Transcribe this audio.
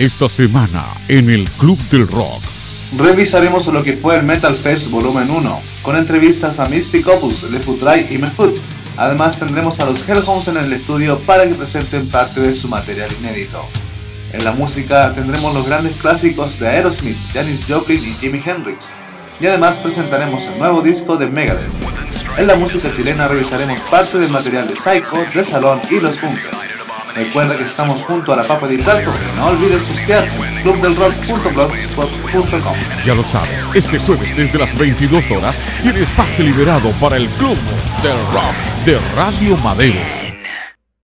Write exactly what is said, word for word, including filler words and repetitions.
Esta semana en el Club del Rock. Revisaremos lo que fue el Metal Fest Volumen uno, con entrevistas a Mystic Opus, Le Futray y Mefut. Además tendremos a los Hellhounds en el estudio para que presenten parte de su material inédito. En la música tendremos los grandes clásicos de Aerosmith, Janis Joplin y Jimi Hendrix. Y además presentaremos el nuevo disco de Megadeth. En la música chilena revisaremos parte del material de Psycho, de Salón y Los Bunkers. Recuerda que estamos junto a la Papa de Trato y no olvides postear en club del rock punto blogspot punto com. Ya lo sabes, este jueves desde las veintidós horas tienes pase liberado para el Club del Rock de Radio Madero.